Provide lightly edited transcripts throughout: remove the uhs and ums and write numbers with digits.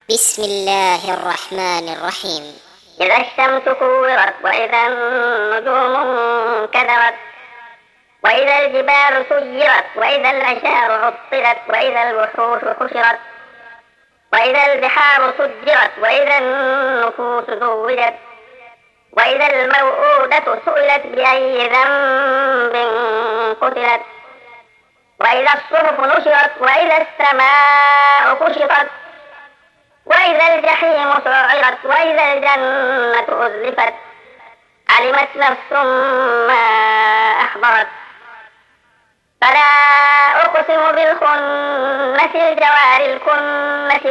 بسم الله الرحمن الرحيم. إذا الشمس كورت وإذا النجوم انكدرت وإذا الجبال سيرت وإذا العشار عطلت وإذا الوحوش حشرت وإذا البحار سجرت وإذا النفوس زوجت وإذا الموءودة سئلت بأي ذنب قتلت وإذا الصحف نشرت وإذا السماء كشطت وإذا الجحيم سعرت وإذا الجنة أزلفت علمت نفس ما أحضرت فلا أقسم بالخنس الجوار الكنس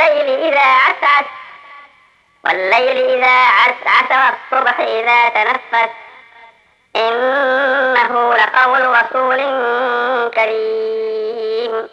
والليل إذا عسعس والصبح إذا تنفس إنه لقول رسول كريم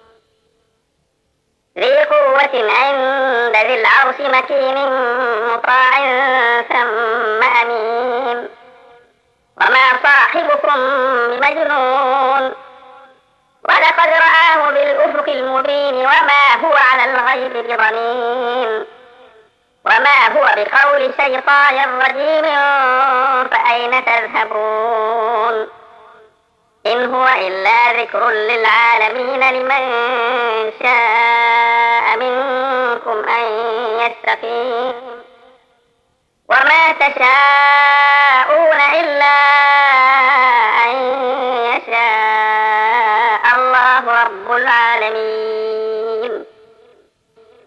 ذي قوة عند ذي العرش مكين مطاع ثم أمين وما صاحبكم بمجنون ولقد رآه بالأفق المبين وما هو على الغيب بضنين وما هو بقول شيطان رجيم فأين تذهبون إن هو إلا ذكر للعالمين لمن شاء منكم أن يستقيم وما تشاءون